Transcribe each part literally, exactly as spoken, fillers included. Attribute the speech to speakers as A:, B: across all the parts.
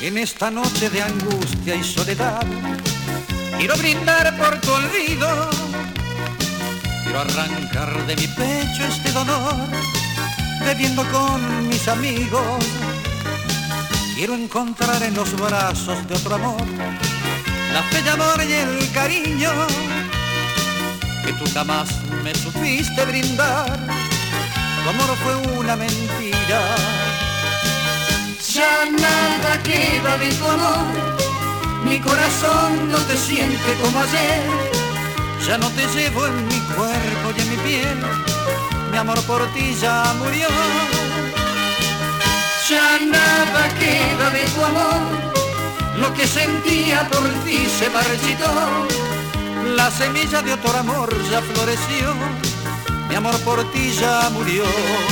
A: En esta noche de angustia y soledad, quiero brindar por tu olvido. Quiero arrancar de mi pecho este dolor, bebiendo con mis amigos. Quiero encontrar en los brazos de otro amor la fe de amor y el cariño que tú jamás me supiste brindar. Tu amor fue una mentira. Ya nada queda de tu amor, mi corazón no te siente como ayer. Ya no te llevo en mi cuerpo y en mi piel, mi amor por ti ya murió. Ya nada queda de tu amor, lo que sentía por ti se marchitó. La semilla de otro amor ya floreció, mi amor por ti ya murió.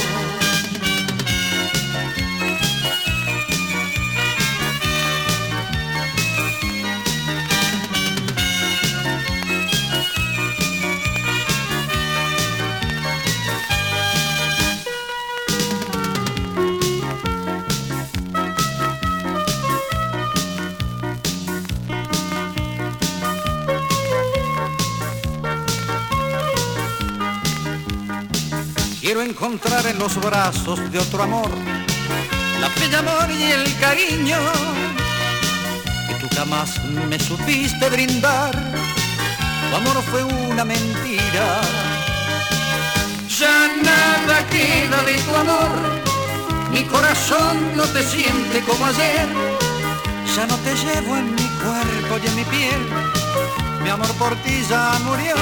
A: Quiero encontrar en los brazos de otro amor la fe de amor y el cariño que tú jamás me supiste brindar. Tu amor fue una mentira. Ya nada queda de tu amor, mi corazón no te siente como ayer. Ya no te llevo en mi cuerpo y en mi piel, mi amor por ti ya murió.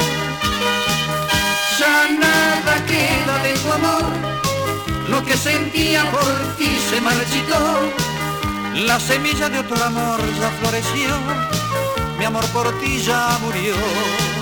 A: Ya nada queda de tu amor, lo que sentía por ti se marchitó. La semilla de otro amor ya floreció, mi amor por ti ya murió.